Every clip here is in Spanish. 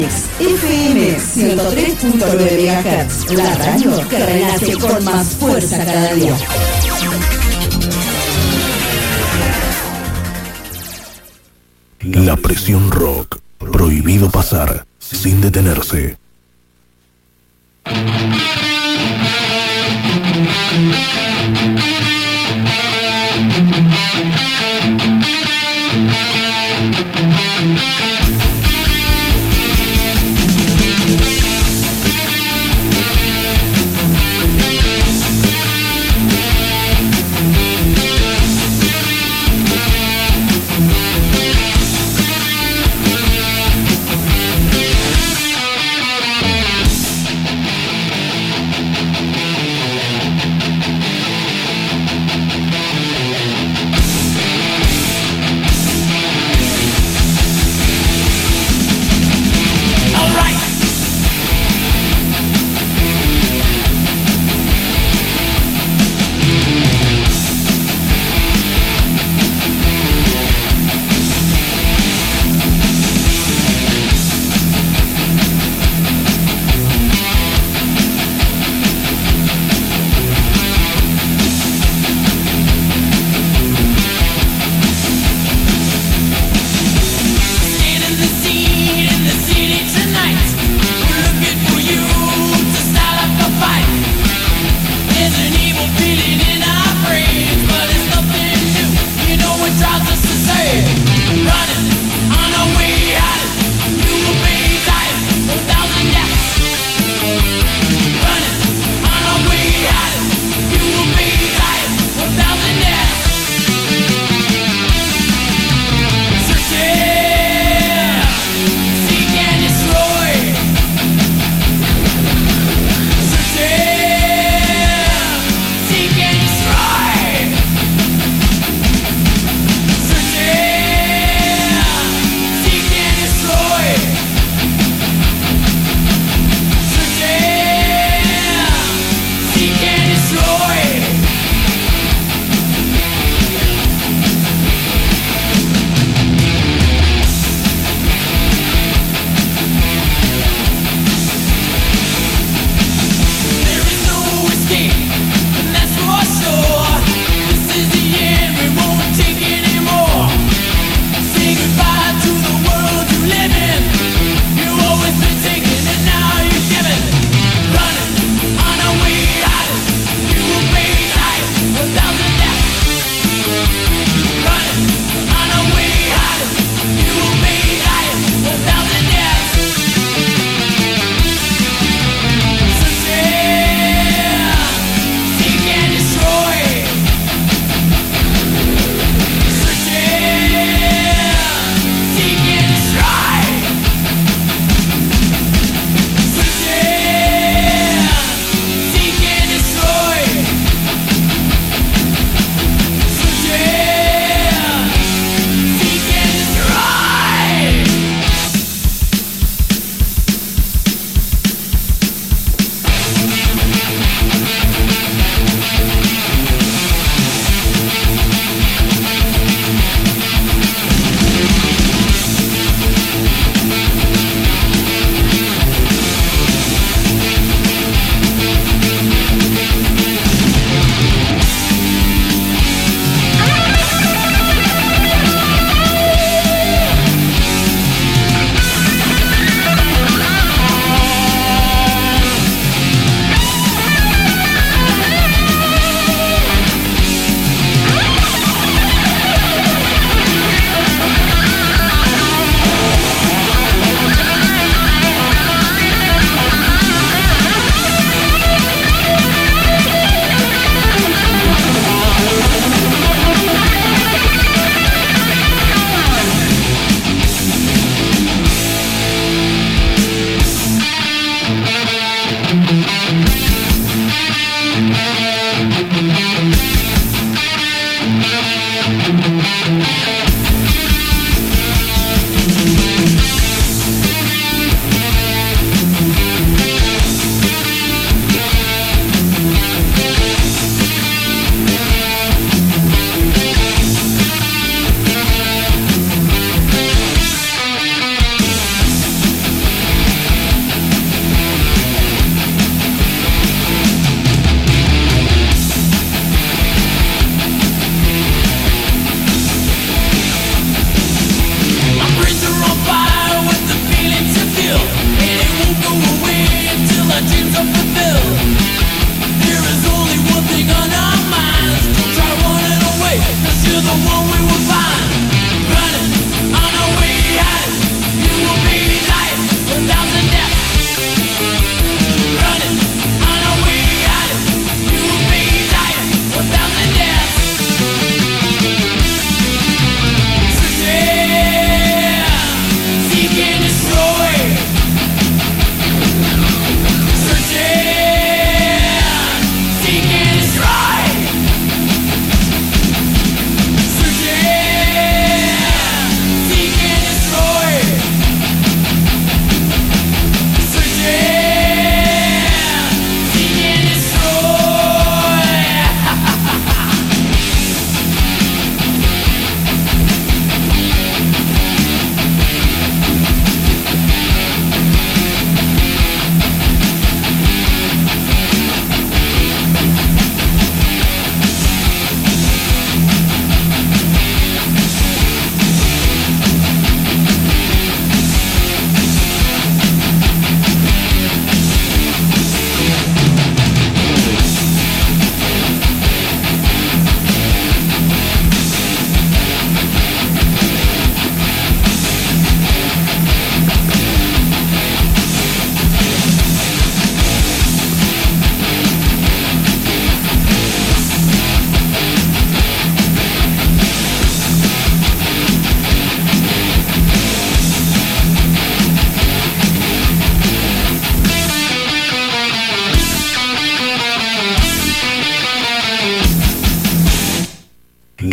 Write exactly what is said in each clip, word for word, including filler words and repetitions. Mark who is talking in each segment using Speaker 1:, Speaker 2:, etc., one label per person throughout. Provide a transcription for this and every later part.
Speaker 1: F M ciento tres punto nueve megahertz, la radio que renace con más fuerza cada día.
Speaker 2: La presión rock, prohibido pasar sin detenerse.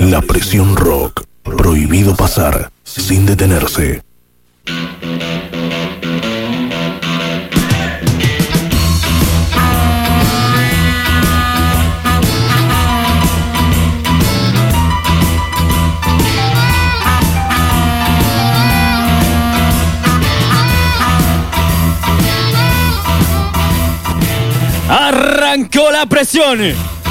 Speaker 2: La Presión Rock. Prohibido pasar sin detenerse.
Speaker 3: Arrancó la presión.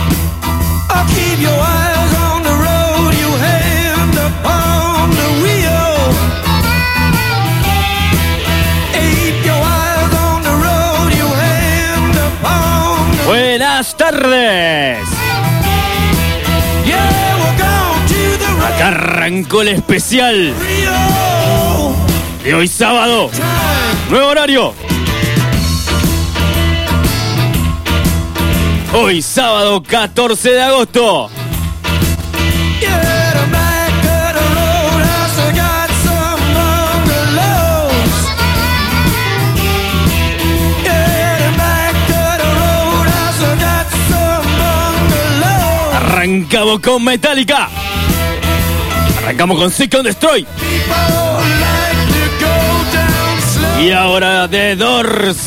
Speaker 3: Buenas tardes. Acá arrancó el especial de hoy sábado. Nuevo horario. Hoy sábado catorce de agosto. Arrancamos con Metallica. Arrancamos con Seek and Destroy. Y ahora The Doors.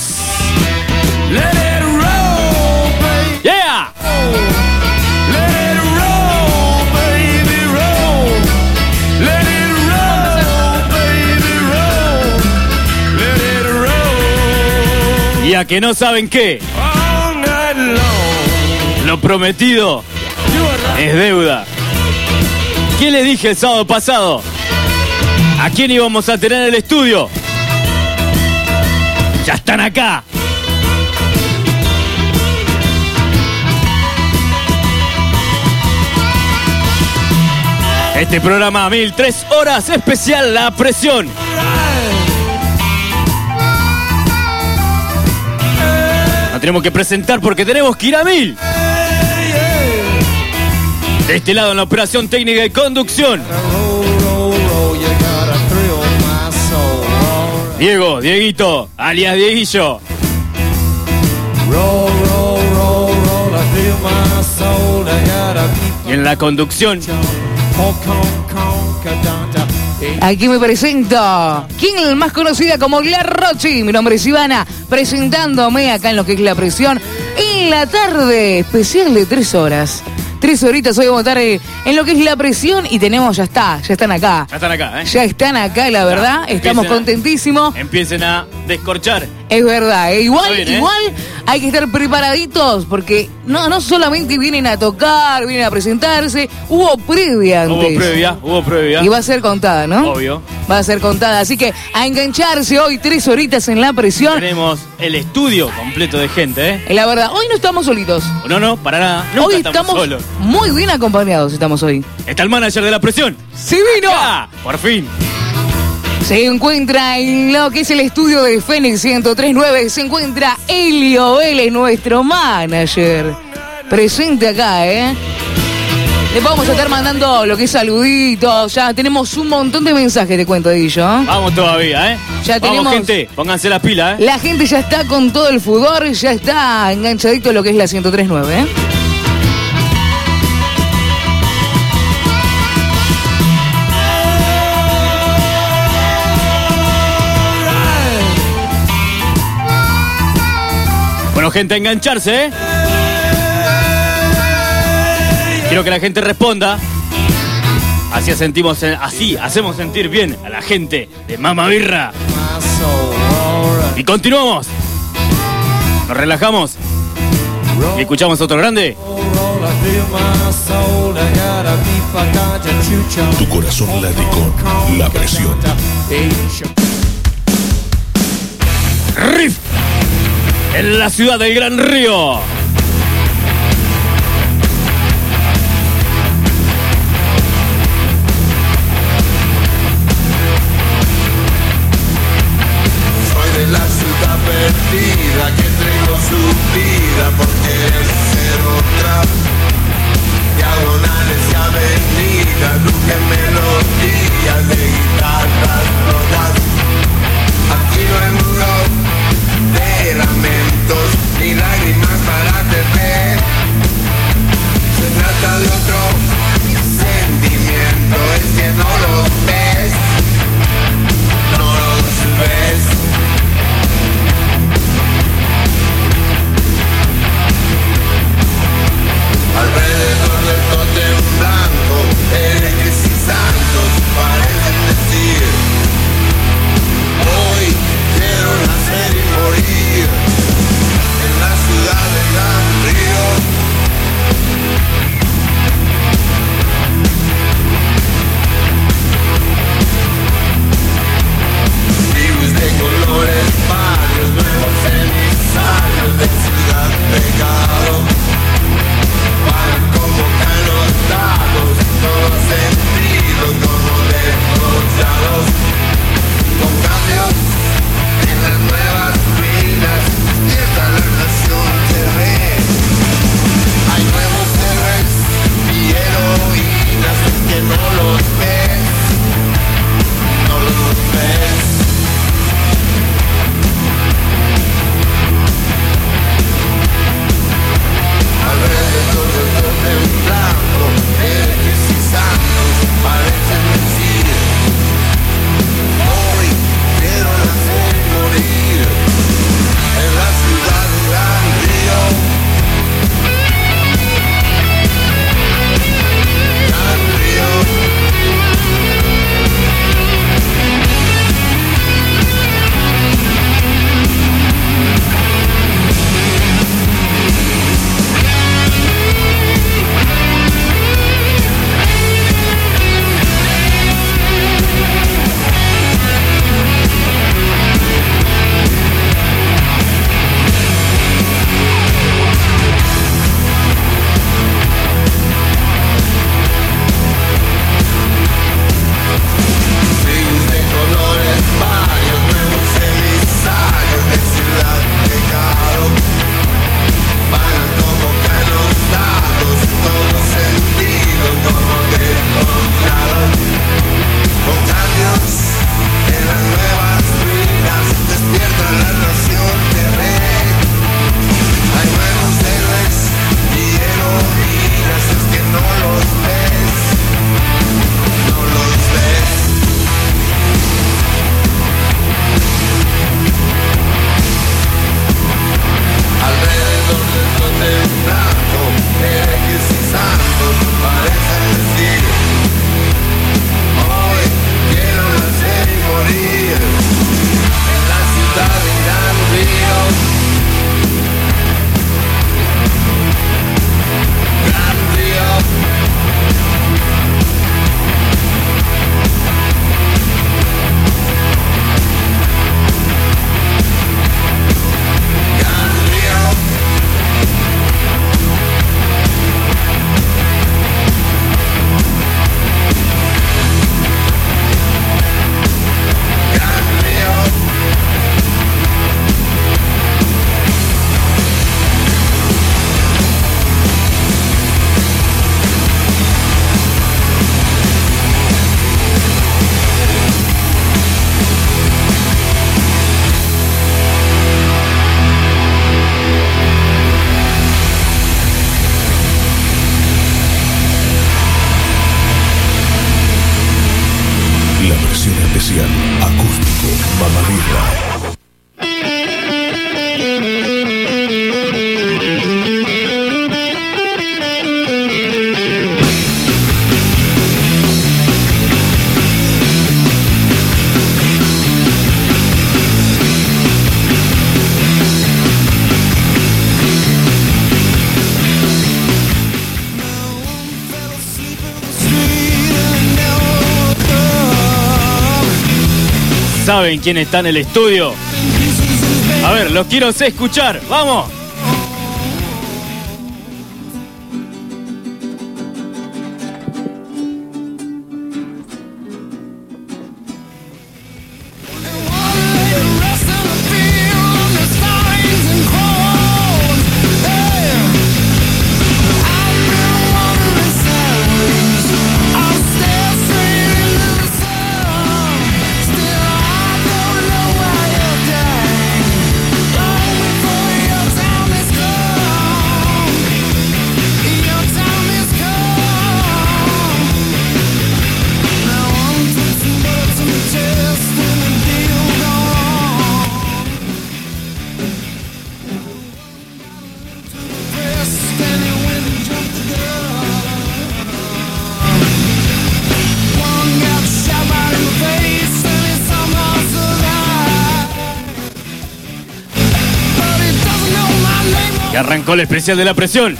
Speaker 3: Yeah. Y a que no saben qué. Lo prometido es deuda. ¿Qué le dije el sábado pasado? ¿A quién íbamos a tener en el estudio? Ya están acá. Este programa mil tres horas especial La Presión. Nos tenemos que presentar porque tenemos que ir a mil. De este lado en la operación técnica y conducción. Diego, Dieguito, alias Dieguillo. Y en la conducción.
Speaker 4: Aquí me presento. ¿Quién más conocida como La Rochi? Mi nombre es Ivana, presentándome acá en lo que es La Presión en la tarde especial de tres horas. Tres horitas hoy vamos a estar eh, en lo que es La Presión y tenemos, ya está, ya están acá.
Speaker 3: Ya están acá, ¿eh?
Speaker 4: Ya están acá, la verdad,
Speaker 3: ya,
Speaker 4: estamos contentísimos.
Speaker 3: Empiecen a descorchar.
Speaker 4: Es verdad, eh, igual,
Speaker 3: bien, ¿eh?
Speaker 4: igual hay que estar preparaditos porque no, no solamente vienen a tocar, vienen a presentarse, hubo previa antes.
Speaker 3: Hubo previa, hubo previa.
Speaker 4: Y va a ser contada, ¿no?
Speaker 3: Obvio.
Speaker 4: Va a ser contada, así que a engancharse hoy tres horitas en La Presión.
Speaker 3: Tenemos el estudio completo de gente, ¿eh?
Speaker 4: La verdad, hoy no estamos solitos.
Speaker 3: No, no, para nada. Nunca
Speaker 4: Hoy
Speaker 3: estamos,
Speaker 4: estamos
Speaker 3: solos.
Speaker 4: muy bien acompañados, estamos hoy.
Speaker 3: Está el manager de La Presión.
Speaker 4: ¡Sí vino!
Speaker 3: ¡Ah! Por fin.
Speaker 4: Se encuentra en lo que es el estudio de Fénix ciento tres punto nueve. Se encuentra Elio Vélez, nuestro manager. Presente acá, ¿eh? Le vamos a estar mandando lo que es saluditos. Ya tenemos un montón de mensajes, te cuento, Dillo.
Speaker 3: Vamos todavía, ¿eh?
Speaker 4: Ya
Speaker 3: Vamos,
Speaker 4: tenemos-
Speaker 3: gente, pónganse las pilas, ¿eh?
Speaker 4: La gente ya está con todo el fútbol, ya está enganchadito lo que es la ciento tres punto nueve, ¿eh?
Speaker 3: Bueno, gente, a engancharse, ¿eh? Quiero que la gente responda. Así sentimos, así hacemos sentir bien a la gente de Mama Birra. Y continuamos. Nos relajamos. Y escuchamos otro grande.
Speaker 2: Tu corazón late con La Presión.
Speaker 3: Riff. En la ciudad del Gran Río.
Speaker 5: Soy de la ciudad perdida que entregó su vida por querer ser otra. Diagonales y avenidas, luces, melodías de guitarras rotas. Aquí no hay muro de lamentos ni lágrimas para tener. Se trata de otro sentimiento.
Speaker 2: Sebastián. Acústico Mamá Birra.
Speaker 3: ¿Saben quién está en el estudio? A ver, los quiero escuchar. ¡Vamos! Y arrancó el especial de la presión.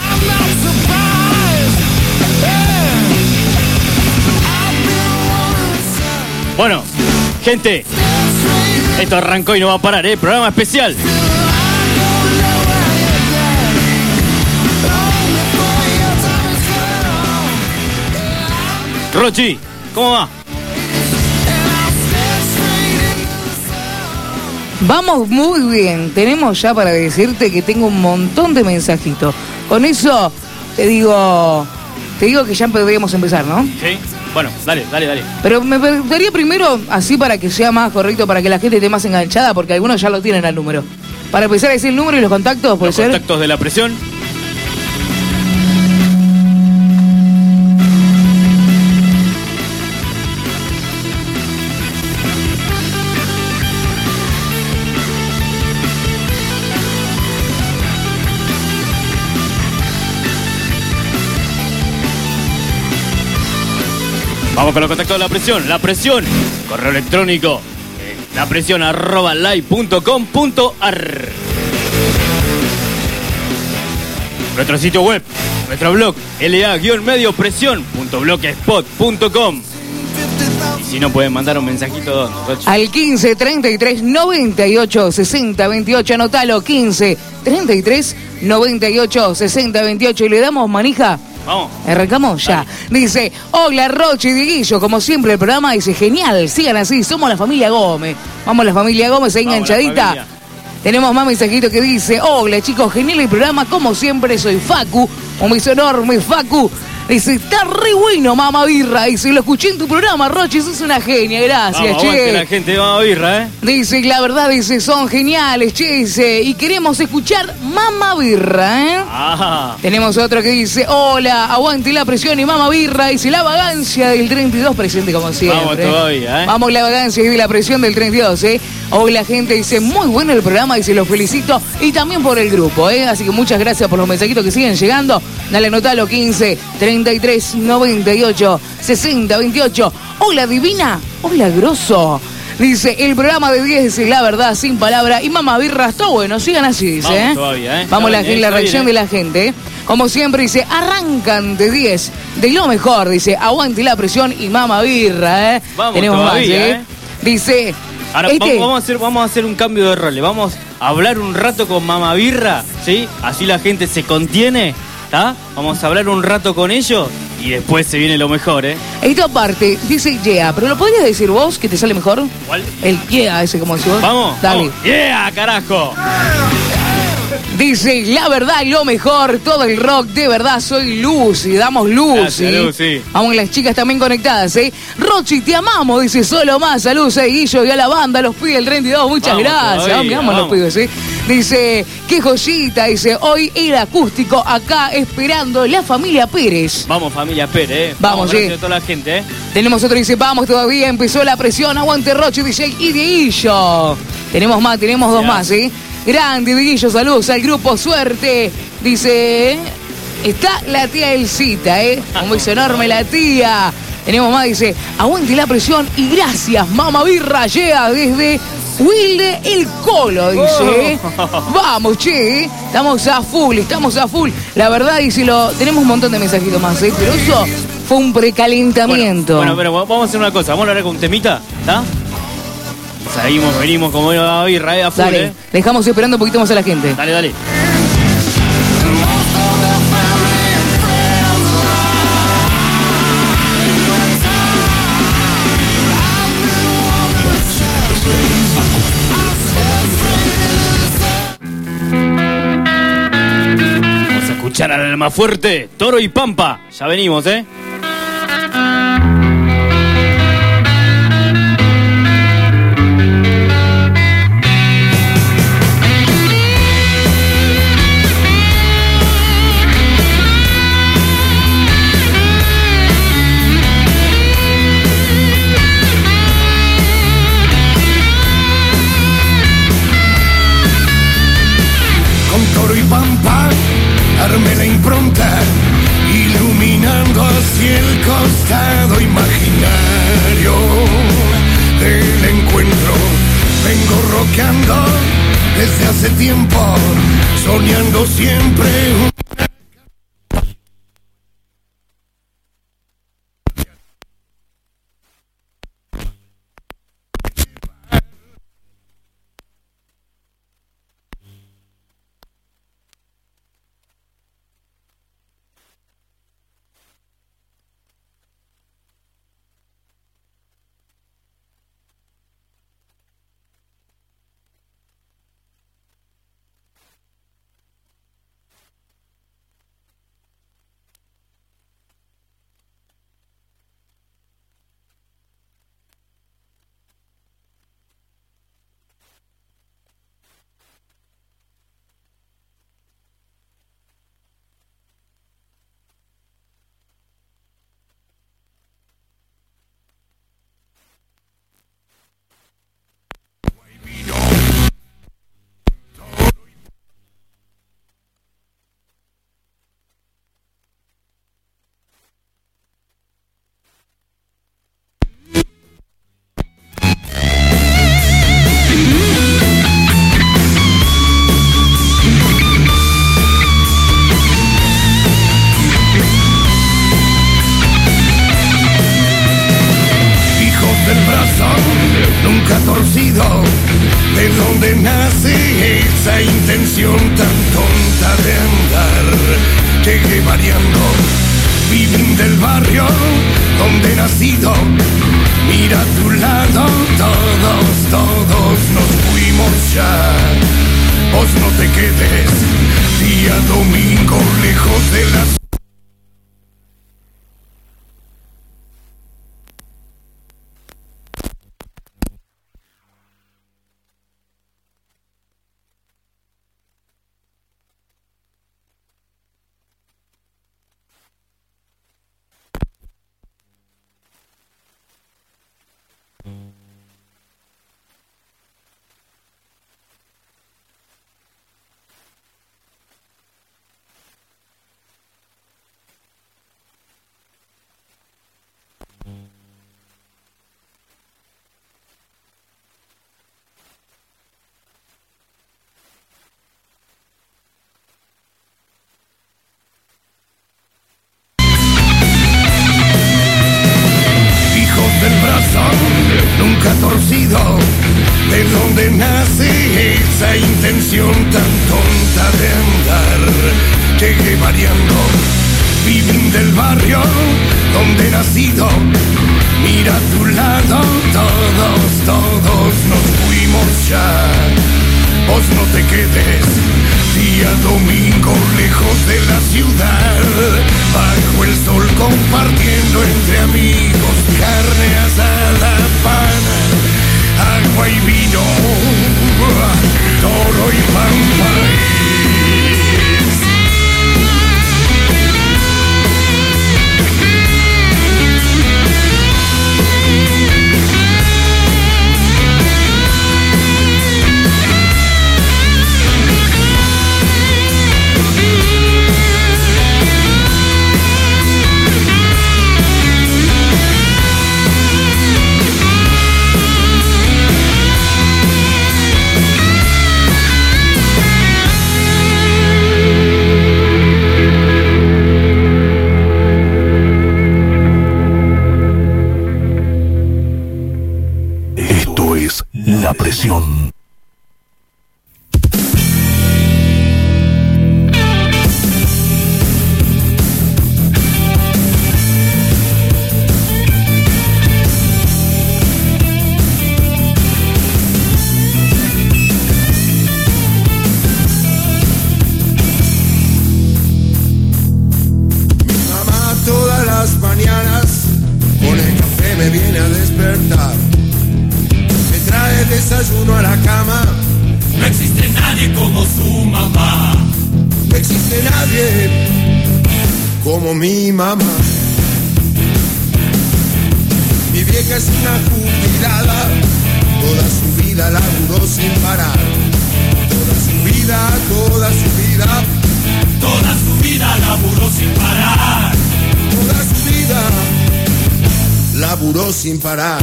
Speaker 3: Bueno, gente, esto arrancó y no va a parar, ¿eh? Programa especial. Rochi, ¿cómo va?
Speaker 4: Vamos muy bien. Tenemos ya para decirte que tengo un montón de mensajitos. Con eso te digo, te digo que ya podríamos empezar, ¿no?
Speaker 3: Sí. Bueno, dale, dale, dale.
Speaker 4: Pero me gustaría primero, así para que sea más correcto, para que la gente esté más enganchada, porque algunos ya lo tienen al número. Para empezar a decir el número y los contactos, ¿puede
Speaker 3: Los
Speaker 4: ser?
Speaker 3: contactos de la presión. Vamos con los contactos de la presión. La presión, correo electrónico, eh, la presión arroba live punto com punto ar. Nuestro sitio web, nuestro blog, la medio presión punto blogspot punto com. Y si no, pueden mandar un mensajito, ¿dónde, Rochi?
Speaker 4: Al quince, treinta y tres, noventa y ocho, sesenta, veintiocho, anotalo, quince, treinta y tres, noventa y ocho, sesenta, veintiocho, y le damos manija.
Speaker 3: Vamos.
Speaker 4: Arrancamos ya.
Speaker 3: Dale.
Speaker 4: Dice, hola Rochi y Dieguillo, como siempre el programa dice, genial, sigan así, somos la familia Gómez. Vamos la familia Gómez ahí
Speaker 3: Vamos,
Speaker 4: enganchadita. Tenemos más mensajitos que dice, hola chicos, genial el programa, como siempre soy Facu, un beso enorme Facu. Dice, está re bueno, Mamá Birra. Dice, lo escuché en tu programa, Rochi, sos una genia, gracias,
Speaker 3: Vamos,
Speaker 4: che.
Speaker 3: aguante la gente de Mamá Birra, ¿eh?
Speaker 4: Dice, la verdad, dice, son geniales, che, dice, y queremos escuchar Mamá Birra, ¿eh?
Speaker 3: Ah.
Speaker 4: Tenemos otro que dice, hola, aguante la presión y Mamá Birra. Dice, la vagancia del treinta y dos presente como siempre.
Speaker 3: Vamos todavía, ¿eh?
Speaker 4: Vamos, la vagancia y la presión del treinta y dos, ¿eh? Hoy la gente dice, muy bueno el programa, dice, los felicito. Y también por el grupo, ¿eh? Así que muchas gracias por los mensajitos que siguen llegando. Dale, anotalo, quince, treinta y tres, noventa y ocho, sesenta, veintiocho. Hola, Divina. Hola, Grosso. Dice, el programa de diez dice, la verdad, sin palabra. Y Mamá Birra, está bueno, sigan así, dice,
Speaker 3: Vamos
Speaker 4: ¿eh?
Speaker 3: todavía, ¿eh?
Speaker 4: Vamos,
Speaker 3: Está
Speaker 4: la,
Speaker 3: bien,
Speaker 4: la
Speaker 3: está
Speaker 4: reacción
Speaker 3: bien,
Speaker 4: de
Speaker 3: ¿eh?
Speaker 4: la gente, ¿eh? Como siempre, dice, arrancan de diez, de lo mejor, dice, aguante la presión y Mamá Birra, ¿eh?
Speaker 3: Vamos
Speaker 4: Tenemos
Speaker 3: todavía,
Speaker 4: más, ¿eh?
Speaker 3: ¿eh?
Speaker 4: Dice,
Speaker 3: Ahora
Speaker 4: este...
Speaker 3: vamos, vamos, a hacer, vamos a hacer un cambio de roles. Vamos a hablar un rato con Mamá Birra, ¿sí? Así la gente se contiene, ¿está? Vamos a hablar un rato con ellos y después se viene lo mejor, ¿eh?
Speaker 4: Esta parte dice yeah, pero ¿lo podrías decir vos que te sale mejor?
Speaker 3: ¿Cuál?
Speaker 4: El yeah ese como decís vos.
Speaker 3: ¿Vamos?
Speaker 4: Dale.
Speaker 3: Vamos. ¡Yeah, carajo!
Speaker 4: Dice, la verdad, lo mejor, todo el rock, de verdad, soy Lucy, damos Lucy.
Speaker 3: Gracias, Lucy.
Speaker 4: Vamos, las chicas también conectadas, ¿eh? Rochi, te amamos, dice, solo más, saludos a Guillo y a la banda, los pibes del treinta y dos, muchas
Speaker 3: Vamos
Speaker 4: gracias.
Speaker 3: todavía,
Speaker 4: Vamos, vamos, los
Speaker 3: vamos.
Speaker 4: pibes, ¿eh? Dice, qué joyita, dice, hoy era acústico acá esperando la familia Pérez.
Speaker 3: Vamos, familia Pérez, ¿eh?
Speaker 4: Vamos,
Speaker 3: gracias
Speaker 4: sí.
Speaker 3: a toda la gente, ¿eh?
Speaker 4: Tenemos otro, dice, vamos todavía, empezó la presión, aguante Roche, D J y Dieguillo. Tenemos más, tenemos dos más, ¿eh? Grande, Dieguillo, saludos al grupo, suerte. Dice, está la tía Elcita, ¿eh? Un beso enorme la tía. Tenemos más, dice, aguante la presión y gracias, Mama Birra, llega desde Wilde el Colo, dice. Oh. Vamos, che, estamos a full, estamos a full. La verdad, dice, lo, tenemos un montón de mensajitos más, ¿eh? Pero eso fue un precalentamiento.
Speaker 3: Bueno, bueno, pero vamos a hacer una cosa, vamos a hablar con un temita, ¿está? Seguimos, venimos como Mama Birra, eh, a full,
Speaker 4: dale,
Speaker 3: eh.
Speaker 4: dejamos esperando un poquito más a la gente.
Speaker 3: Dale, dale. Al alma fuerte, Toro y Pampa. Ya venimos, ¿eh?
Speaker 5: Con Toro y Pampa armé la impronta, iluminando hacia el costado imaginario del encuentro. Vengo rockeando desde hace tiempo, soñando siempre un... de donde nace esa intención tan tonta de andar, llegué variando, viví del barrio donde he nacido, mira a tu lado, todos, todos nos fuimos ya, vos no te quedes, día domingo lejos de la... Nunca torcido, de donde nace esa intención tan tonta de andar, llegué variando, viví del barrio donde he nacido, mira a tu lado, todos, todos nos fuimos ya, vos no te quedes, día domingo lejos de la ciudad, bajo el sol compartiendo entre amigos, carne asada, pan, agua y vino, toro y pampa. uno a la cama.
Speaker 6: No existe nadie como su mamá.
Speaker 5: No existe nadie como mi mamá. Mi vieja es una jubilada, toda su vida laburó sin parar. Toda su vida, toda su vida,
Speaker 6: Toda su vida laburó sin parar.
Speaker 5: toda su vida laburó sin parar.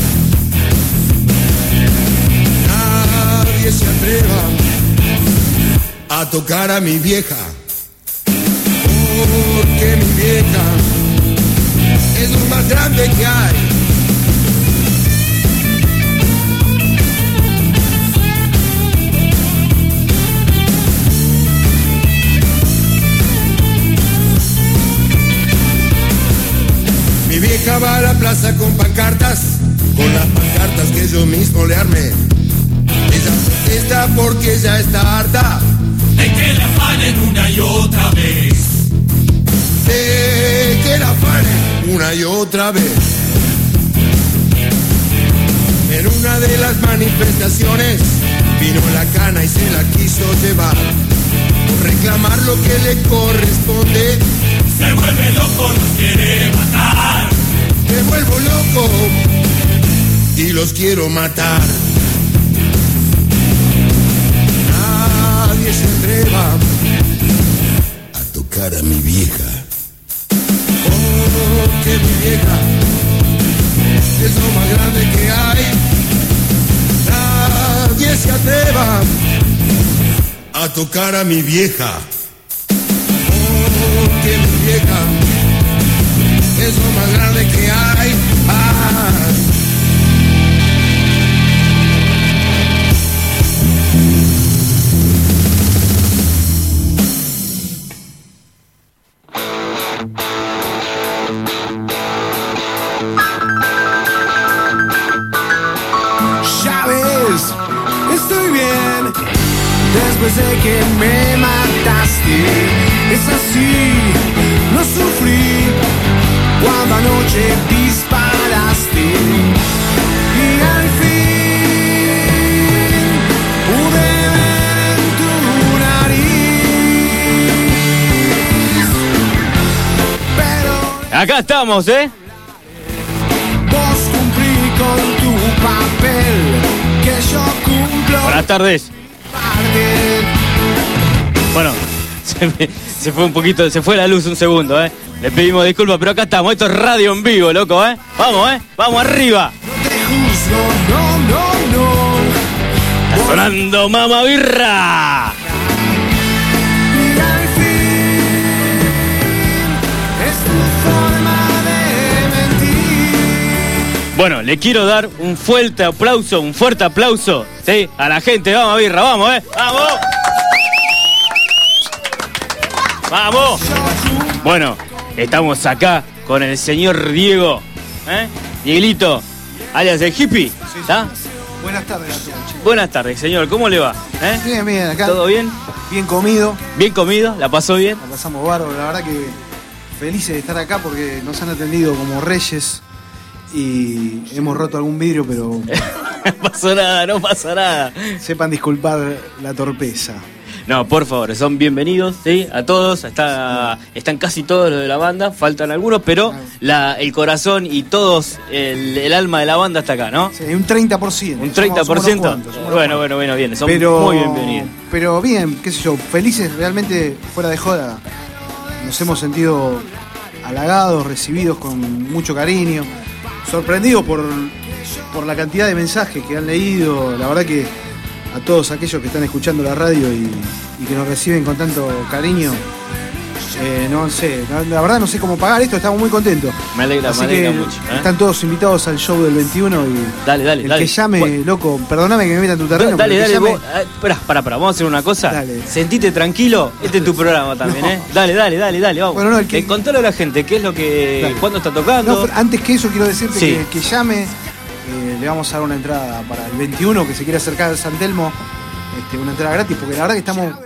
Speaker 5: Nadie se atreva a tocar a mi vieja, porque mi vieja es lo más grande que hay. Mi vieja va a la plaza con pancartas, con las pancartas que yo mismo le armé. Ella protesta porque ya está harta
Speaker 6: De que la afanen una y otra vez.
Speaker 5: de que la afanen una y otra vez. En una de las manifestaciones vino la cana y se la quiso llevar. Por reclamar lo que le corresponde,
Speaker 6: Se vuelve loco, nos quiere matar.
Speaker 5: me vuelvo loco y los quiero matar. Nadie se atreva a tocar a mi vieja, porque mi vieja es lo más grande que hay. Nadie se atreva a tocar a mi vieja, porque mi vieja es lo más grande que hay. Ah.
Speaker 7: Ya ves, estoy bien después de que me mataste. Es así, no sufrí cuando anoche disparaste. Y al fin pude ver en tu nariz. Pero
Speaker 3: Acá estamos, ¿eh?
Speaker 7: vos cumplí con tu papel, que yo cumplo
Speaker 3: Buenas tardes.
Speaker 7: parte.
Speaker 3: Bueno, se, me- se fue un poquito, se fue la luz un segundo, ¿eh? Le pedimos disculpas, pero acá estamos. Esto es radio en vivo, loco, ¿eh? Vamos, ¿eh? Vamos arriba.
Speaker 7: No te juzgo, no, no, no.
Speaker 3: Está sonando Mama Birra.
Speaker 7: Y al fin es tu forma de mentir.
Speaker 3: Bueno, le quiero dar un fuerte aplauso, un fuerte aplauso, ¿sí? A la gente de Mama Birra, vamos, ¿eh? ¡Vamos! ¡Vamos! Bueno, estamos acá con el señor Diego, ¿eh? Dieguito, alias el hippie, ¿está?
Speaker 8: Buenas tardes a todos, chicos.
Speaker 3: Buenas tardes, señor, ¿cómo le va? ¿Eh?
Speaker 8: Bien, bien, acá.
Speaker 3: ¿Todo bien?
Speaker 8: Bien comido.
Speaker 3: ¿Bien comido? ¿La pasó bien?
Speaker 8: La pasamos bárbaro. La verdad que felices de estar acá porque nos han atendido como reyes y hemos roto algún vidrio, pero
Speaker 3: No pasó nada, no pasó nada.
Speaker 8: sepan disculpar la torpeza.
Speaker 3: No, por favor, son bienvenidos, ¿sí? A todos, está, están casi todos los de la banda, faltan algunos, pero la, el corazón y todos, el, el alma de la banda está acá, ¿no?
Speaker 8: Sí, hay un treinta por ciento.
Speaker 3: Un treinta por ciento.
Speaker 8: Somos- somos unos cuantos, somos unos
Speaker 3: Bueno,
Speaker 8: cuantos.
Speaker 3: bueno, bueno, bien, son
Speaker 8: pero,
Speaker 3: muy bienvenidos.
Speaker 8: Pero bien, qué sé yo, felices realmente fuera de joda. Nos hemos sentido halagados, recibidos con mucho cariño, sorprendidos por, por la cantidad de mensajes que han leído. La verdad que a todos aquellos que están escuchando la radio y, y que nos reciben con tanto cariño, eh, no sé, la, la verdad no sé cómo pagar esto, estamos muy contentos.
Speaker 3: Me alegra,
Speaker 8: Así
Speaker 3: me alegra
Speaker 8: que
Speaker 3: mucho. ¿eh?
Speaker 8: están todos invitados al show del veintiuno y
Speaker 3: Dale, dale,
Speaker 8: el
Speaker 3: dale.
Speaker 8: que llame,
Speaker 3: Bueno,
Speaker 8: loco, perdóname que me meta en tu terreno.
Speaker 3: dale,
Speaker 8: pero el
Speaker 3: dale,
Speaker 8: que llame-
Speaker 3: vos, eh, espera, para, para, vamos a hacer una cosa.
Speaker 8: Dale.
Speaker 3: Sentite tranquilo, este es tu programa también,
Speaker 8: No.
Speaker 3: ¿eh? Dale, dale, dale, dale, vamos.
Speaker 8: Bueno, no, el que-
Speaker 3: Eh, contale a la gente qué es lo que,
Speaker 8: Dale.
Speaker 3: cuándo está tocando.
Speaker 8: No, pero antes que eso quiero decirte
Speaker 3: Sí.
Speaker 8: que, que llame, eh, le vamos a dar una entrada para el veintiuno, que se quiere acercar al San Telmo, este, una entrada gratis, porque la verdad que estamos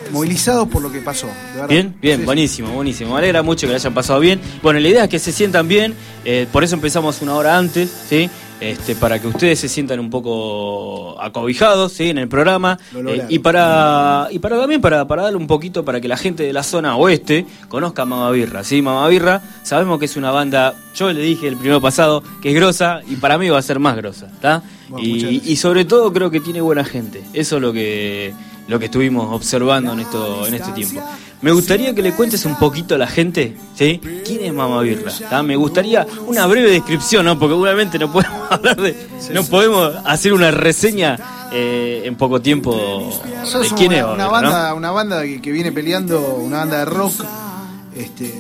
Speaker 8: movilizados por lo que pasó. De verdad.
Speaker 3: Bien, bien,
Speaker 8: Sí,
Speaker 3: buenísimo, buenísimo. Me alegra mucho que lo hayan pasado bien. Bueno, la idea es que se sientan bien, eh, por eso empezamos una hora antes, ¿sí? Este, para que ustedes se sientan un poco acobijados, ¿sí? En el programa. Eh, y para y para también para, para darle un poquito para que la gente de la zona oeste conozca a Mama Birra, ¿sí? Mama Birra, sabemos que es una banda, yo le dije el primero pasado, que es grosa, y para mí va a ser más grosa, ¿está?
Speaker 8: Bueno,
Speaker 3: y, y sobre todo creo que tiene buena gente. Eso es lo que, lo que estuvimos observando en esto, en este tiempo. Me gustaría que le cuentes un poquito a la gente, ¿sí? ¿Quién es Mama Birra? ¿Tá? Me gustaría una breve descripción, ¿no? Porque obviamente no podemos hablar de, sí, no sí. podemos hacer una reseña eh, en poco tiempo de quién
Speaker 8: una,
Speaker 3: es.
Speaker 8: Una
Speaker 3: Birra,
Speaker 8: banda,
Speaker 3: ¿no?
Speaker 8: una banda que, que viene peleando, una banda de rock, este,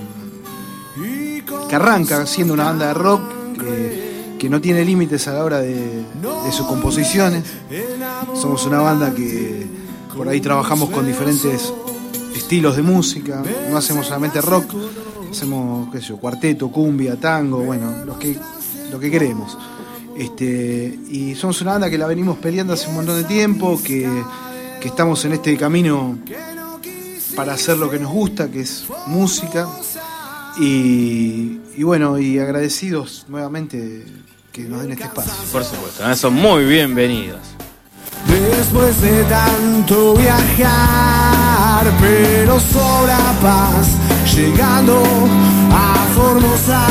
Speaker 8: que arranca siendo una banda de rock, que, que no tiene límites a la hora de, de sus composiciones. Somos una banda que por ahí trabajamos con diferentes estilos de música, no hacemos solamente rock, hacemos, qué sé yo, cuarteto, cumbia, tango, bueno, lo que, lo que queremos. Este, y somos una banda que la venimos peleando hace un montón de tiempo, que, que estamos en este camino para hacer lo que nos gusta, que es música. Y, y bueno, y agradecidos nuevamente que nos den este espacio.
Speaker 3: Por supuesto, ¿eh? Son muy bienvenidos.
Speaker 7: Después de tanto viajar, pero sobra paz, llegando a Formosa.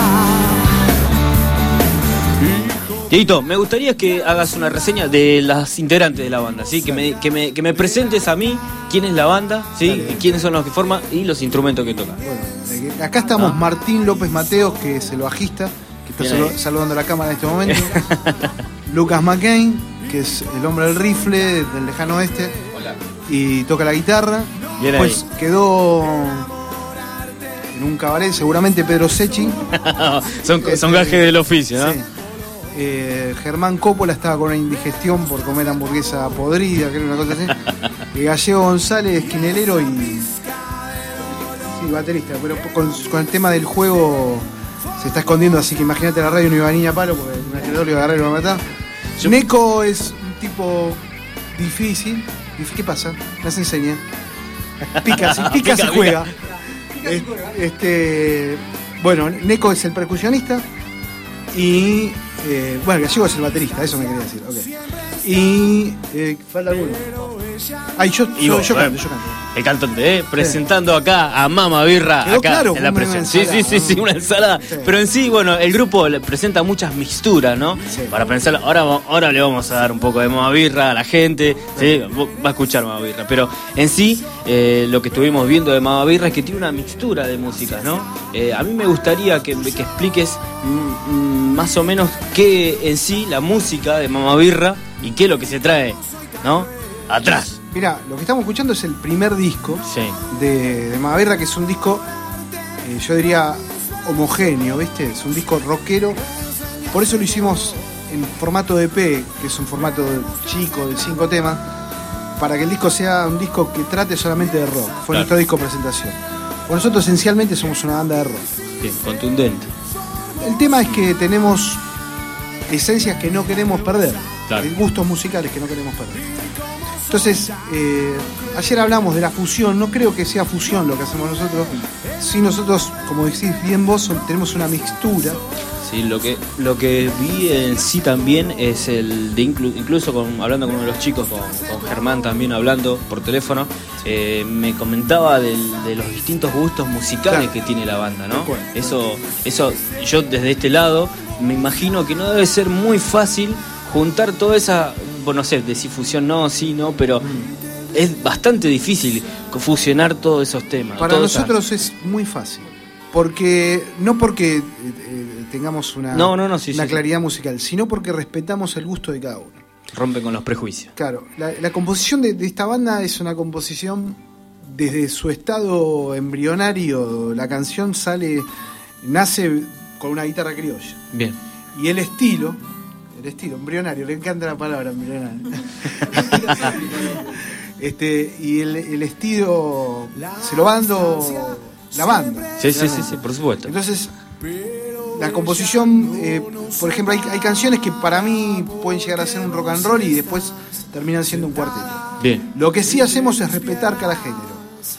Speaker 3: Dieguito, me gustaría que hagas una reseña de las integrantes de la banda, ¿sí? Que me, que me, que me presentes a mí quién es la banda, ¿sí? Y quiénes son los que forman y los instrumentos que tocan.
Speaker 8: Bueno, acá estamos, ah. Martín López Mateos, que es el bajista, que está salu- saludando a la cámara en este momento. Lucas McCain, que es el hombre del rifle del lejano oeste. Hola. Y toca la guitarra.
Speaker 3: Bien.
Speaker 8: Pues
Speaker 3: ahí.
Speaker 8: Quedó en un cabaret, seguramente Pedro Secchi.
Speaker 3: son
Speaker 8: este,
Speaker 3: son gajes del oficio, ¿no?
Speaker 8: Sí. Eh, Germán Coppola estaba con una indigestión por comer hamburguesa podrida, creo, una cosa así. Y Gallego González, esquinelero y. Sí, baterista, pero con, con el tema del juego se está escondiendo, así que imagínate la radio no iba a niña palo porque un acreedor lo iba a agarrar y lo iba a matar. Yo... Neko es un tipo difícil. ¿Qué pasa? Me hace enseñar. Pica, si pica, pica se juega. Pica. Pica, este, bueno, Neko es el percusionista y eh, bueno, Gallego es el baterista, eso me quería decir. Okay. Y eh, falta alguno. Ay, yo,
Speaker 3: y
Speaker 8: yo,
Speaker 3: vos,
Speaker 8: yo
Speaker 3: bueno,
Speaker 8: canto, yo canto.
Speaker 3: El cantante, ¿eh? Presentando acá a Mama Birra,
Speaker 8: Quedó
Speaker 3: acá
Speaker 8: claro,
Speaker 3: en la presión. Sí, sí, sí,
Speaker 8: ¿no?
Speaker 3: sí, una ensalada. Sí. Pero en sí, bueno, el grupo le presenta muchas mixturas, ¿no? Sí. Para pensar, ahora, ahora le vamos a dar un poco de Mama Birra a la gente, ¿sí? Va a escuchar Mama Birra. Pero en sí, eh, lo que estuvimos viendo de Mama Birra es que tiene una mixtura de músicas, ¿no? Eh, a mí me gustaría que, que expliques mm, mm, más o menos qué en sí la música de Mama Birra y qué es lo que se trae, ¿no? Atrás.
Speaker 8: Mira, lo que estamos escuchando es el primer disco
Speaker 3: sí. de,
Speaker 8: de Mama Birra, que es un disco, eh, yo diría, homogéneo, ¿viste? Es un disco rockero. Por eso lo hicimos en formato E P, que es un formato chico de cinco temas, para que el disco sea un disco que trate solamente de rock. Fue claro. nuestro disco presentación. Bueno, nosotros esencialmente somos una banda de rock.
Speaker 3: Bien, contundente.
Speaker 8: El tema es que tenemos esencias que no queremos perder, claro. gustos musicales que no queremos perder. Entonces, eh, ayer hablamos de la fusión, no creo que sea fusión lo que hacemos nosotros, si nosotros, como decís bien vos, son, tenemos una mixtura.
Speaker 3: Sí, lo que lo que vi en sí también es el de inclu, incluso con, hablando con uno de los chicos, con, con Germán también hablando por teléfono, eh, me comentaba del, de los distintos gustos musicales claro. que tiene la banda, ¿no? Eso, eso, yo desde este lado me imagino que no debe ser muy fácil juntar toda esa, bueno, no sé, de si fusión no, sí, no, pero mm. es bastante difícil fusionar todos esos temas.
Speaker 8: Para nosotros esa... es muy fácil, porque no porque eh, tengamos una,
Speaker 3: no, no, no, sí,
Speaker 8: una
Speaker 3: sí,
Speaker 8: claridad
Speaker 3: sí.
Speaker 8: musical, sino porque respetamos el gusto de cada uno.
Speaker 3: Rompen con los prejuicios.
Speaker 8: Claro, la, la composición de, de esta banda es una composición desde su estado embrionario. La canción sale, nace con una guitarra criolla.
Speaker 3: Bien.
Speaker 8: Y el estilo, el estilo embrionario, le encanta la palabra embrionario. este, y el, el estilo se lo va dando la banda.
Speaker 3: Sí, sí, sí, sí, por supuesto.
Speaker 8: Entonces, la composición, eh, por ejemplo, hay, hay canciones que para mí pueden llegar a ser un rock and roll y después terminan siendo un cuarteto.
Speaker 3: Bien.
Speaker 8: Lo que sí hacemos es respetar cada género.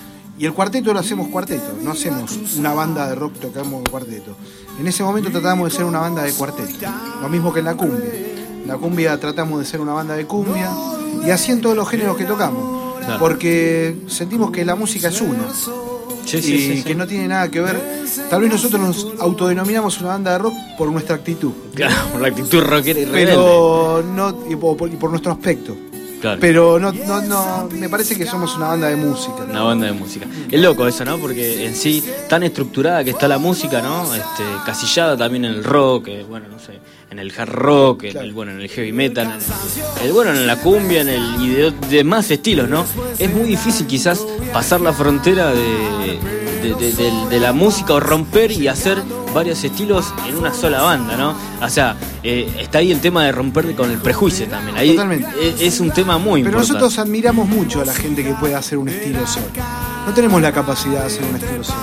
Speaker 8: Y el cuarteto lo hacemos cuarteto, no hacemos una banda de rock, tocamos cuarteto. En ese momento tratamos de ser una banda de cuarteto, lo mismo que en la cumbia. En la cumbia tratamos de ser una banda de cumbia y así en todos los géneros que tocamos, claro. Porque sentimos que la música es una. Sí, sí, y sí, sí. Que no tiene nada que ver. Tal vez nosotros nos autodenominamos una banda de rock por nuestra actitud.
Speaker 3: Claro, por la actitud rockera y rebelde.
Speaker 8: Pero no, y por, y por nuestro aspecto. Claro. Pero no, no, no, me parece que somos una banda de música, ¿no?
Speaker 3: Una banda de música. Es loco eso, ¿no? Porque en sí, tan estructurada que está la música, ¿no? Este, casillada también en el rock, eh, bueno, no sé, en el hard rock, en, claro. el, bueno, en el heavy metal, en el, el, bueno, en la cumbia, en el, y de, de más estilos, ¿no? Es muy difícil quizás pasar la frontera de, de, de, de, de la música o romper y hacer varios estilos en una sola banda, ¿no? O sea, eh, está ahí el tema de romper con el prejuicio también. Ahí Totalmente. Es, es un tema muy
Speaker 8: Pero
Speaker 3: importante.
Speaker 8: Pero nosotros admiramos mucho a la gente que puede hacer un estilo solo. No tenemos la capacidad de hacer un estilo solo.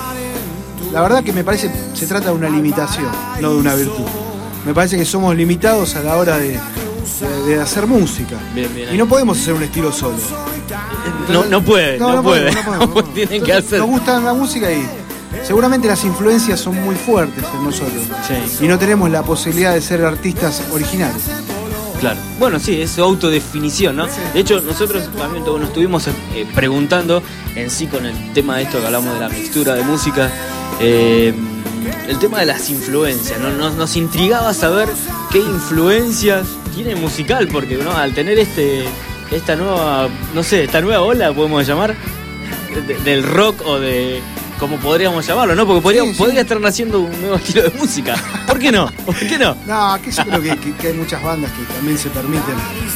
Speaker 8: La verdad que me parece se trata de una limitación, no de una virtud. Me parece que somos limitados a la hora de, de, de hacer música. Bien, bien, y no podemos hacer un estilo solo.
Speaker 3: Entonces, no, no puede, no, no, no puede. puede. No podemos, no. Tienen Entonces, que hacer.
Speaker 8: Nos gusta la música y seguramente las influencias son muy fuertes en nosotros. Sí. Y no tenemos la posibilidad de ser artistas originales.
Speaker 3: Claro. Bueno, sí, es su autodefinición, ¿no? Sí. De hecho, nosotros también nos estuvimos eh, preguntando en sí con el tema de esto que hablamos de la mixtura de música, eh, el tema de las influencias, ¿no? Nos, nos intrigaba saber qué influencias tiene el musical, porque ¿no? Al tener este esta nueva, no sé, esta nueva ola, podemos llamar, de, del rock o de... como podríamos llamarlo, ¿no? Porque podría, sí, sí. podría estar naciendo un nuevo estilo de música. ¿Por qué no? ¿Por qué no?
Speaker 8: No, aquí yo creo que, que, que hay muchas bandas que también se permiten.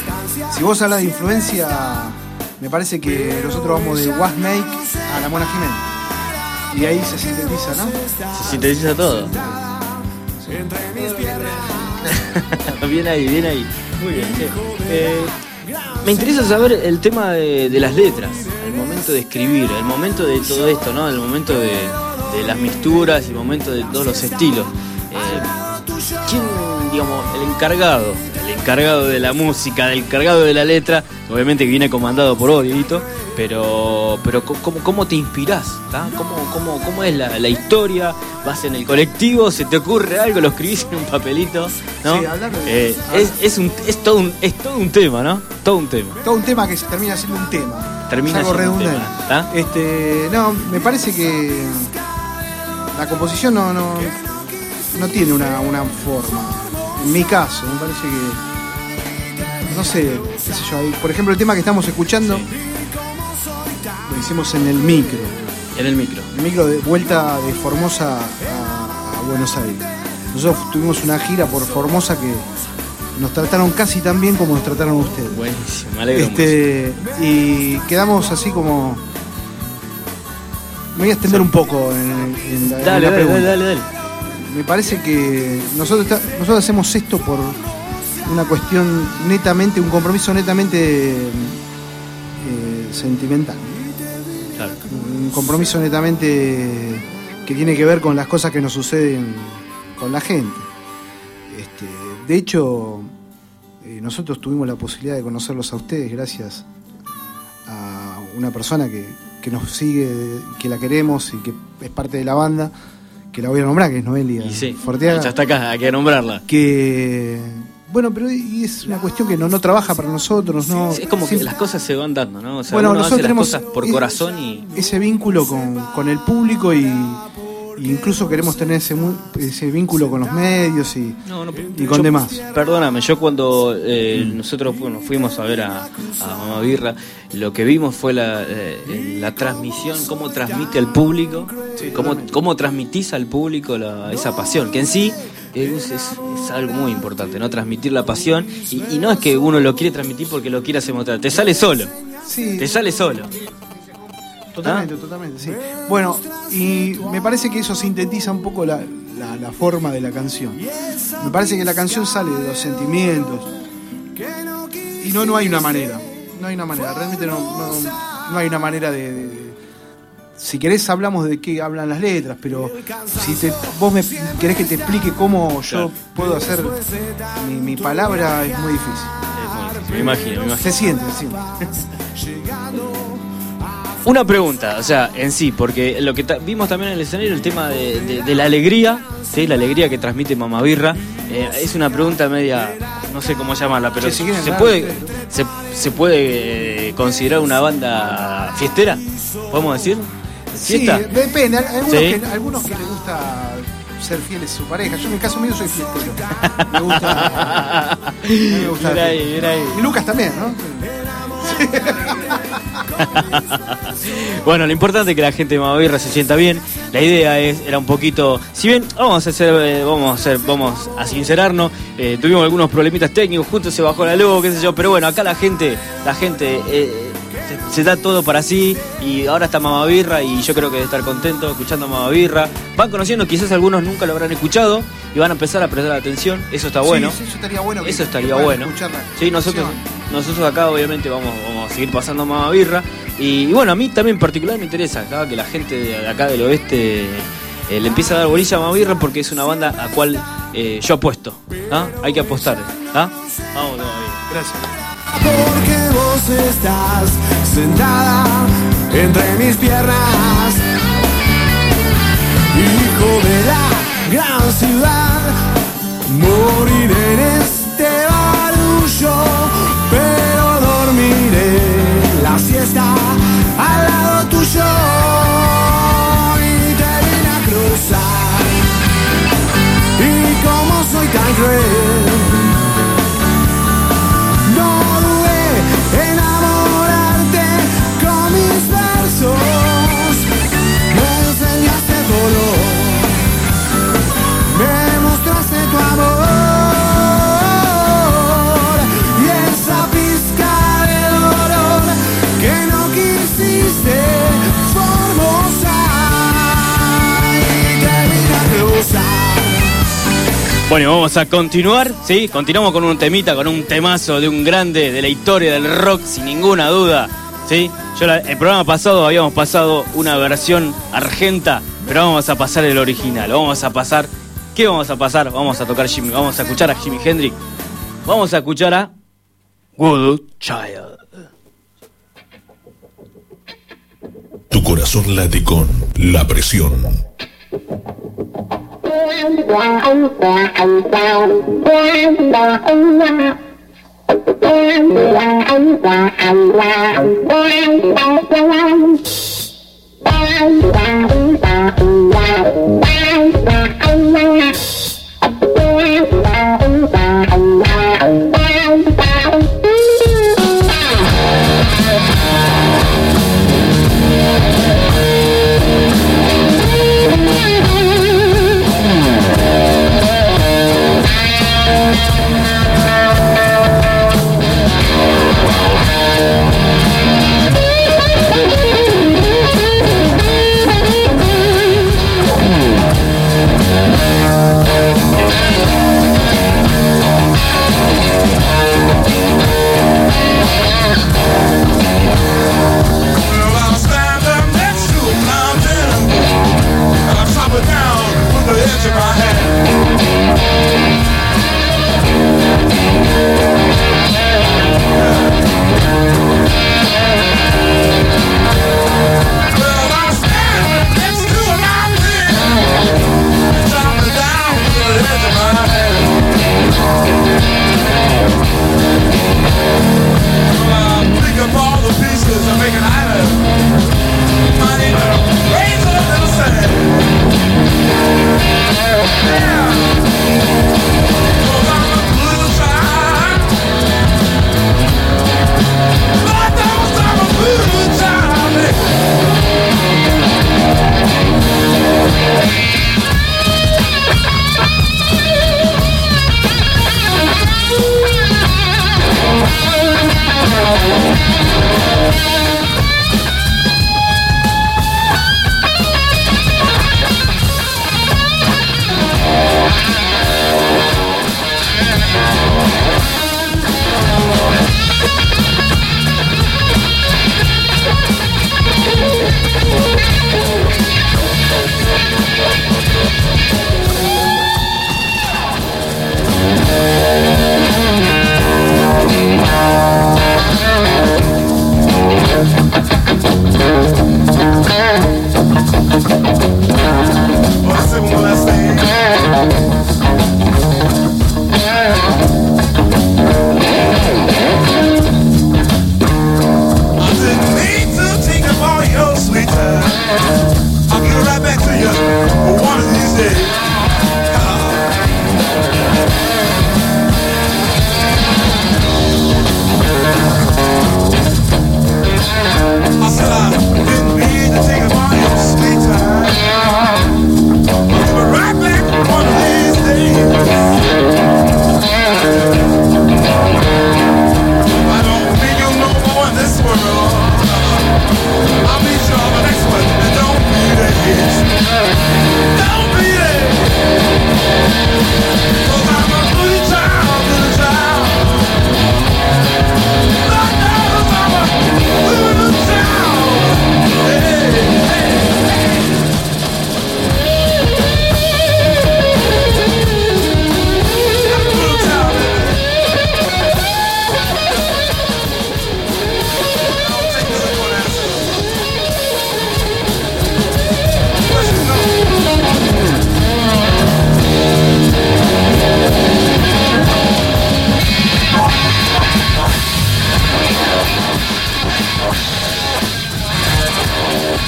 Speaker 8: Si vos hablas de influencia, me parece que nosotros vamos de Was Make a la Mona Jiménez. Y ahí se sintetiza, ¿no?
Speaker 3: Se sintetiza todo. Sí. Bien ahí, bien ahí. Muy bien. Sí. Eh, me interesa saber el tema de, de las letras. El momento de escribir, el momento de todo esto, ¿no? El momento de, de las mixturas, el momento de todos los estilos. Eh, ¿Quién, digamos, el encargado? El encargado de la música, el encargado de la letra, obviamente que viene comandado por vos, Dieguito, pero, pero ¿cómo, cómo te inspirás? ¿Cómo, cómo, ¿Cómo es la, la historia? ¿Vas en el colectivo? ¿Se te ocurre algo? ¿Lo escribís en un papelito? ¿No? Sí, hablando de eh, es, es, un, es, todo un, es todo un tema, ¿no? Todo un tema.
Speaker 8: Todo un tema que se termina siendo un tema.
Speaker 3: Termina
Speaker 8: algo
Speaker 3: siendo
Speaker 8: redundante.
Speaker 3: Un tema, ¿ah?
Speaker 8: Este, no, me parece que la composición no, no, no tiene una, una forma. En mi caso, me parece que, no sé, qué sé yo, por ejemplo el tema que estamos escuchando, sí. Lo hicimos en el micro.
Speaker 3: En el micro.
Speaker 8: El micro de vuelta de Formosa a, a Buenos Aires. Nosotros tuvimos una gira por Formosa que nos trataron casi tan bien como nos trataron ustedes.
Speaker 3: Buenísimo, me alegro
Speaker 8: este, mucho. Y quedamos así como... Me voy a extender sí. un poco en, en la,
Speaker 3: dale,
Speaker 8: en la pregunta.
Speaker 3: Dale, dale, dale.
Speaker 8: Me parece que nosotros, nosotros hacemos esto por una cuestión netamente, un compromiso netamente eh, sentimental.
Speaker 3: Claro.
Speaker 8: Un compromiso netamente que tiene que ver con las cosas que nos suceden con la gente. Este, de hecho, eh, nosotros tuvimos la posibilidad de conocerlos a ustedes gracias a una persona que, que nos sigue, que la queremos y que es parte de la banda, que la voy a nombrar, que es Noelia
Speaker 3: sí,
Speaker 8: Forteaga.
Speaker 3: Ya está acá, hay que nombrarla.
Speaker 8: Que, bueno, pero y es una cuestión que no, no trabaja para nosotros, ¿no?
Speaker 3: Sí, es como
Speaker 8: sí.
Speaker 3: que las cosas se van dando, ¿no? O sea,
Speaker 8: bueno,
Speaker 3: uno
Speaker 8: nosotros
Speaker 3: hace
Speaker 8: tenemos
Speaker 3: las cosas por
Speaker 8: es,
Speaker 3: corazón y...
Speaker 8: ese vínculo con, con el público y, y incluso queremos tener ese, ese vínculo con los medios y,
Speaker 3: no, no,
Speaker 8: y con
Speaker 3: yo,
Speaker 8: demás.
Speaker 3: Perdóname, yo cuando eh, mm. nosotros bueno, fuimos a ver a, a Mamá Birra, lo que vimos fue la, eh, la transmisión, cómo transmite al público, sí, cómo, cómo transmitís al público la, esa pasión, que en sí es, es, es algo muy importante, ¿no? Transmitir la pasión y, y no es que uno lo quiere transmitir porque lo quiere hacer mostrar, te sale solo,
Speaker 8: sí.
Speaker 3: te sale solo.
Speaker 8: Totalmente, ¿Ah? totalmente, sí. Bueno, y me parece que eso sintetiza un poco la, la, la forma de la canción. Me parece que la canción sale de los sentimientos y no, no hay una manera. No hay una manera, realmente no, no, no hay una manera de, de, de... Si querés hablamos de qué hablan las letras, pero si te, vos me querés que te explique cómo yo claro. puedo hacer mi, mi palabra, es muy difícil.
Speaker 3: Me imagino, me imagino.
Speaker 8: Se siente, se siente.
Speaker 3: Una pregunta, o sea, en sí, porque lo que ta- vimos también en el escenario, el tema de, de, de la alegría, ¿sí? La alegría que transmite Mamá Birra, eh, es una pregunta media, no sé cómo llamarla, pero
Speaker 8: Sí, si quieren,
Speaker 3: ¿se,
Speaker 8: claro,
Speaker 3: puede,
Speaker 8: sí.
Speaker 3: se, ¿se puede eh, considerar una banda fiestera? ¿Podemos decir?
Speaker 8: Sí,
Speaker 3: ¿Fiesta?
Speaker 8: depende. Algunos,
Speaker 3: Sí.
Speaker 8: que, algunos que les gusta ser fieles a su pareja. Yo en el caso mío soy fiestero. Me gusta. A mí me gusta.
Speaker 3: Mira ahí, mira ahí.
Speaker 8: Y Lucas también, ¿no?
Speaker 3: Bueno, lo importante es que la gente de Mamá Birra se sienta bien. La idea es, era un poquito, si bien vamos a hacer, eh, vamos a hacer, vamos a sincerarnos, eh, tuvimos algunos problemitas técnicos, justo se bajó la luz, qué sé yo, pero bueno, acá la gente, la gente eh, se, se da todo para sí y ahora está Mamá Birra y yo creo que debe estar contento escuchando a Mamá Birra. Van conociendo, quizás algunos nunca lo habrán escuchado y van a empezar a prestar atención, eso está bueno.
Speaker 8: Sí, sí, eso estaría bueno. que-
Speaker 3: Eso estaría
Speaker 8: que puedan
Speaker 3: bueno.
Speaker 8: escuchar la
Speaker 3: Sí, nosotros,
Speaker 8: canción.
Speaker 3: nosotros acá obviamente vamos, vamos a seguir pasando Mamá Birra. Y, y bueno, a mí también en particular me interesa acá que la gente de acá del oeste eh, le empieza a dar bolilla a Mamá Birra porque es una banda a cual eh, yo apuesto. ¿Ah? Hay que apostar. ¿Ah? Vamos, Mamá Birra.
Speaker 8: Gracias.
Speaker 7: Porque vos estás sentada entre mis piernas, hijo de la gran ciudad, moriré en este barullo, pero dormiré la siesta al lado tuyo y te vine a cruzar. Y como soy tan cruel, no dudé en enamorarte con mis versos. Me enseñaste dolor, me mostraste tu amor y esa pizca de dolor que no quisiste forzar y te vine a cruzar.
Speaker 3: Bueno, vamos a continuar, ¿sí? Continuamos con un temita, con un temazo de un grande de la historia del rock, sin ninguna duda, ¿sí? Yo la- el programa pasado habíamos pasado una versión argenta, pero vamos a pasar el original, vamos a pasar... ¿Qué vamos a pasar? Vamos a tocar Jimmy, vamos a escuchar a Jimi Hendrix, vamos a escuchar a Voodoo Child.
Speaker 2: Tu corazón late con La Presión.
Speaker 9: Thank you.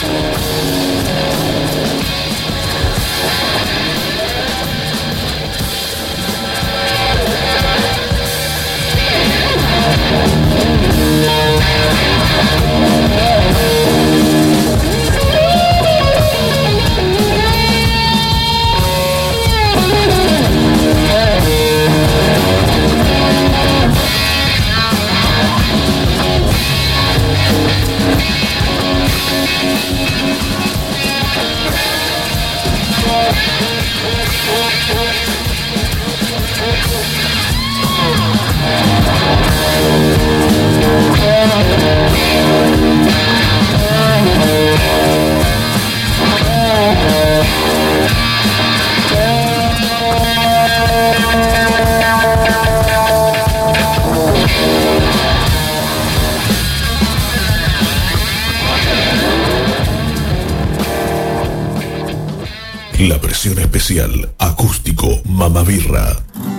Speaker 2: La presión especial acústico Mamabirra.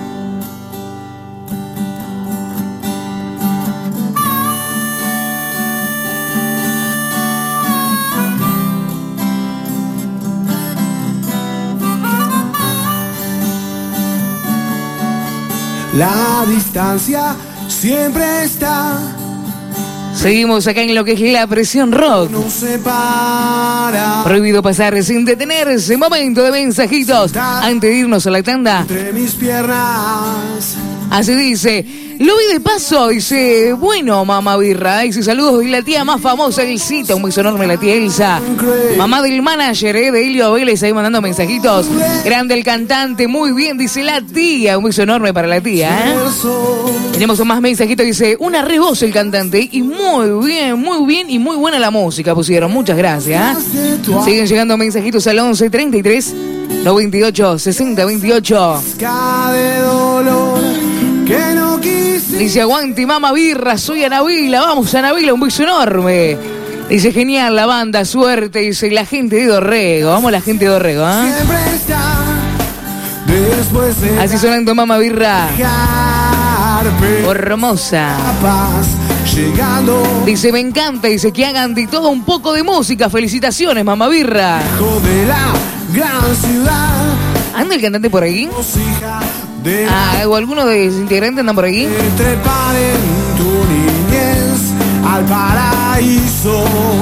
Speaker 7: La distancia siempre está.
Speaker 4: Seguimos acá en lo que es la presión rock.
Speaker 7: No se para.
Speaker 4: Prohibido pasar sin detenerse. Momento de mensajitos. Antes de irnos a la tanda.
Speaker 7: Entre mis piernas.
Speaker 4: Así dice. Lo vi de paso, dice, bueno, mamá birra, dice, saludos de la tía más famosa, Elsita, un beso enorme la tía Elsa, mamá del manager, eh, de Elio Vélez, ahí mandando mensajitos, grande el cantante, muy bien, dice la tía, un beso enorme para la tía, ¿eh? Tenemos más mensajitos, dice, una re voz el cantante, y muy bien, muy bien, y muy buena la música pusieron, muchas gracias, ¿eh? Siguen llegando mensajitos al once treinta y tres noventa y ocho sesenta veintiocho.
Speaker 7: De dolor que no quise.
Speaker 4: Dice, aguante mama birra, soy Anabila, vamos Anabila, un beso enorme. Dice, genial la banda, suerte, dice, la gente de Dorrego, vamos la gente de Dorrego, ¿eh?
Speaker 7: Siempre está después de
Speaker 4: así sonando mama birra.
Speaker 7: por
Speaker 4: hermosa.
Speaker 7: paz, llegando
Speaker 4: Dice, me encanta, dice, que hagan de todo un poco de música, felicitaciones mama birra.
Speaker 7: hijo de la gran ciudad.
Speaker 4: ¿Anda el cantante por ahí?
Speaker 7: Los hija de
Speaker 4: Ah, o alguno de los integrantes andan por aquí.
Speaker 7: trepar en tu niñez al paraíso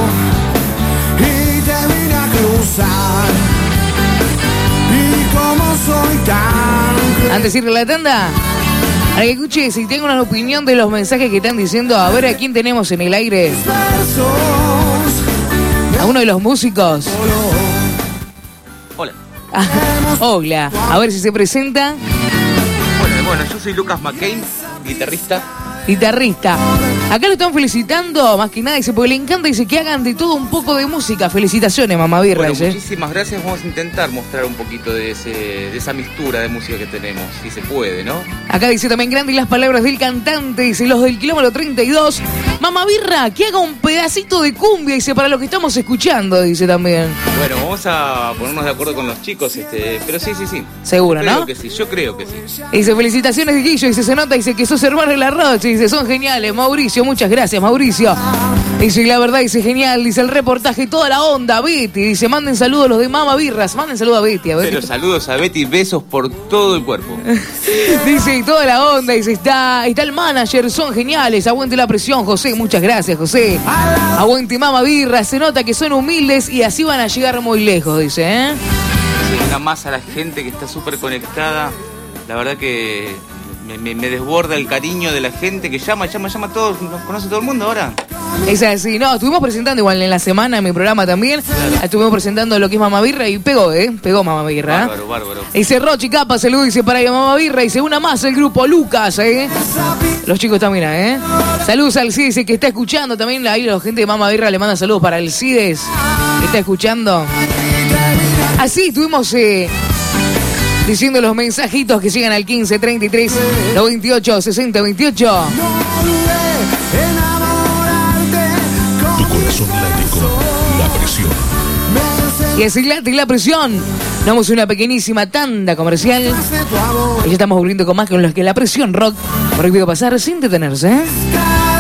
Speaker 7: y te vine a cruzar. Y como soy tan
Speaker 4: Antes de ir a la tanda, para que escuche, si tengo una opinión de los mensajes que están diciendo, a ver a quién tenemos en el aire.
Speaker 7: versos,
Speaker 4: A uno de los músicos.
Speaker 9: Hola.
Speaker 4: Ah, hola, a ver si se presenta.
Speaker 9: Bueno, bueno, yo soy Lucas McCain, guitarrista.
Speaker 4: Guitarrista. Acá lo están felicitando, más que nada, dice, porque le encanta, dice, que hagan de todo un poco de música. Felicitaciones, mamá birra,
Speaker 9: Bueno,
Speaker 4: dice.
Speaker 9: muchísimas gracias. Vamos a intentar mostrar un poquito de, ese, de esa mixtura de música que tenemos, si se puede, ¿no?
Speaker 4: Acá dice también grande y las palabras del cantante, dice, los del kilómetro treinta y dos. Mamá birra, que haga un pedacito de cumbia, dice, para lo que estamos escuchando, dice también.
Speaker 9: Bueno, vamos a ponernos de acuerdo con los chicos, este, pero sí, sí, sí.
Speaker 4: Seguro,
Speaker 9: Yo creo
Speaker 4: ¿no?
Speaker 9: que sí, yo creo que sí.
Speaker 4: Dice, felicitaciones, Guillo, dice, se nota, dice, que sos hermano de la Roche, dice, son geniales, Mauricio, muchas gracias, Mauricio. Dice, la verdad, dice, genial, dice, el reportaje, toda la onda, Betty, dice, manden saludos los de Mama Birras, manden saludos a Betty, a ver.
Speaker 9: Pero saludos a Betty, besos por todo el cuerpo.
Speaker 4: Dice, y toda la onda, dice, está, está el manager, son geniales, aguante la presión, José, muchas gracias, José. Aguante Mama Birra, se nota que son humildes y así van a llegar muy lejos, dice, ¿eh?
Speaker 9: Sí, una masa a la gente que está súper conectada. La verdad que me, me, me desborda el cariño de la gente que llama, llama, llama a todos. Nos conoce todo el mundo ahora.
Speaker 4: Es así, no, estuvimos presentando igual en la semana en mi programa también. Estuvimos presentando lo que es Mama Birra y pegó, ¿eh? Pegó Mama Birra.
Speaker 9: Bárbaro, bárbaro.
Speaker 4: Dice Rochi Capa, saludos, dice para Mama Birra, dice una más el grupo Lucas, ¿eh? Los chicos también, ¿eh? Saludos al Cides, dice que está escuchando también, ahí la gente de Mama Birra le manda saludos para el Cides, que está escuchando. Así estuvimos eh, diciendo los mensajitos que llegan al quince treinta y tres noventa y ocho sesenta veintiocho.
Speaker 2: Tu corazón late con la presión.
Speaker 4: Y así late la presión. Damos una pequeñísima tanda comercial. Y ya estamos volviendo con más con los que la presión rock. Prohibido pasar sin detenerse, ¿eh?